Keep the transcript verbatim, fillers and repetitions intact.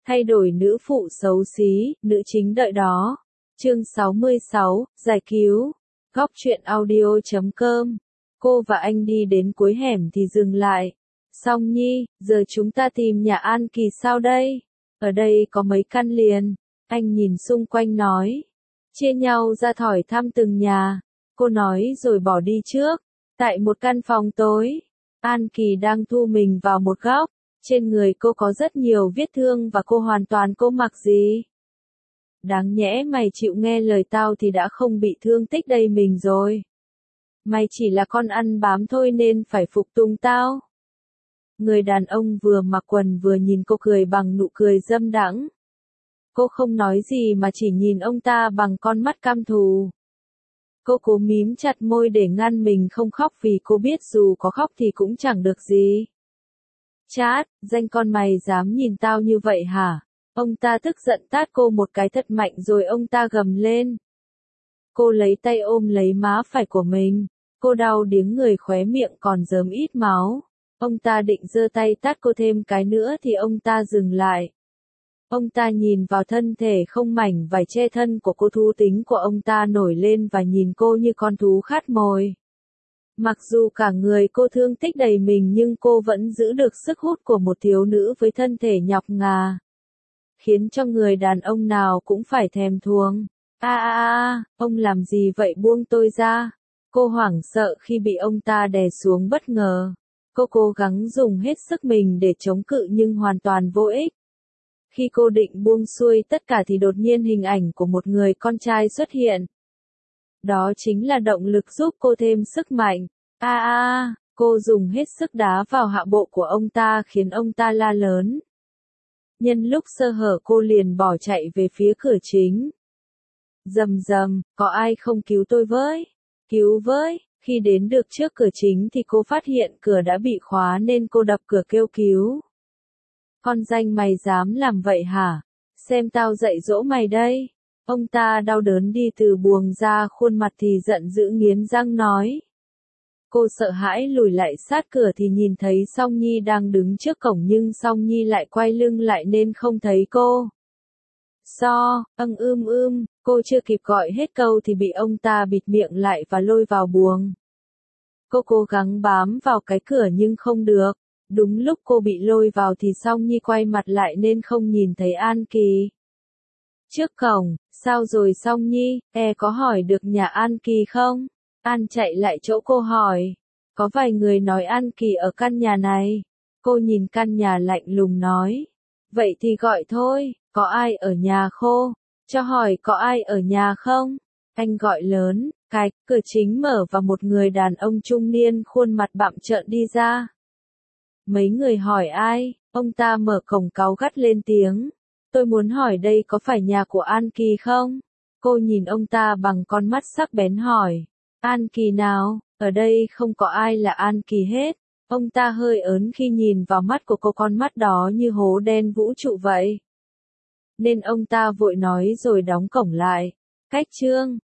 Thay đổi nữ phụ xấu xí, nữ chính đợi đó. Chương sáu mươi sáu, giải cứu. Góc truyện audio chấm com. Cô và anh đi đến cuối hẻm thì dừng lại. Song Nhi, giờ chúng ta tìm nhà An Kỳ sao đây? Ở đây có mấy căn liền. Anh nhìn xung quanh nói. Chia nhau ra thhỏi thăm từng nhà. Cô nói rồi bỏ đi trước. Tại một căn phòng tối, An Kỳ đang thu mình vào một góc. Trên người cô có rất nhiều vết thương và cô hoàn toàn cô mặc gì. Đáng nhẽ mày chịu nghe lời tao thì đã không bị thương tích đầy mình rồi. Mày chỉ là con ăn bám thôi nên phải phục tùng tao. Người đàn ông vừa mặc quần vừa nhìn cô cười bằng nụ cười dâm đãng. Cô không nói gì mà chỉ nhìn ông ta bằng con mắt căm thù. Cô cố mím chặt môi để ngăn mình không khóc vì cô biết dù có khóc thì cũng chẳng được gì. Chát, danh con mày dám nhìn tao như vậy hả? Ông ta tức giận tát cô một cái thật mạnh rồi ông ta gầm lên. Cô lấy tay ôm lấy má phải của mình. Cô đau điếng người khóe miệng còn rớm ít máu. Ông ta định giơ tay tát cô thêm cái nữa thì ông ta dừng lại. Ông ta nhìn vào thân thể không mảnh vải che thân của cô, thú tính của ông ta nổi lên và nhìn cô như con thú khát mồi. Mặc dù cả người cô thương tích đầy mình nhưng cô vẫn giữ được sức hút của một thiếu nữ với thân thể nhọc ngà. Khiến cho người đàn ông nào cũng phải thèm thuồng. A a a, ông làm gì vậy, buông tôi ra. Cô hoảng sợ khi bị ông ta đè xuống bất ngờ. Cô cố gắng dùng hết sức mình để chống cự nhưng hoàn toàn vô ích. Khi cô định buông xuôi tất cả thì đột nhiên hình ảnh của một người con trai xuất hiện. Đó chính là động lực giúp cô thêm sức mạnh. A a, cô dùng hết sức đá vào hạ bộ của ông ta khiến ông ta la lớn. Nhân lúc sơ hở cô liền bỏ chạy về phía cửa chính. Rầm rầm, có ai không cứu tôi với? Cứu với! Khi đến được trước cửa chính thì cô phát hiện cửa đã bị khóa nên cô đập cửa kêu cứu. Con danh mày dám làm vậy hả? Xem tao dạy dỗ mày đây. Ông ta đau đớn đi từ buồng ra khuôn mặt thì giận dữ nghiến răng nói. Cô sợ hãi lùi lại sát cửa thì nhìn thấy Song Nhi đang đứng trước cổng nhưng Song Nhi lại quay lưng lại nên không thấy cô. So, âng ưm ưm, cô chưa kịp gọi hết câu thì bị ông ta bịt miệng lại và lôi vào buồng. Cô cố gắng bám vào cái cửa nhưng không được. Đúng lúc cô bị lôi vào thì Song Nhi quay mặt lại nên không nhìn thấy An Kỳ. Trước cổng, sao rồi Song Nhi, e có hỏi được nhà An Kỳ không? An chạy lại chỗ cô hỏi. Có vài người nói An Kỳ ở căn nhà này. Cô nhìn căn nhà lạnh lùng nói. Vậy thì gọi thôi, có ai ở nhà khô? Cho hỏi có ai ở nhà không? Anh gọi lớn, cạch, cửa chính mở và một người đàn ông trung niên khuôn mặt bặm trợn đi ra. Mấy người hỏi ai? Ông ta mở cổng cáu gắt lên tiếng. Tôi muốn hỏi đây có phải nhà của An Kỳ không? Cô nhìn ông ta bằng con mắt sắc bén hỏi. An Kỳ nào? Ở đây không có ai là An Kỳ hết. Ông ta hơi ớn khi nhìn vào mắt của cô, con mắt đó như hố đen vũ trụ vậy. Nên ông ta vội nói rồi đóng cổng lại. Cách chương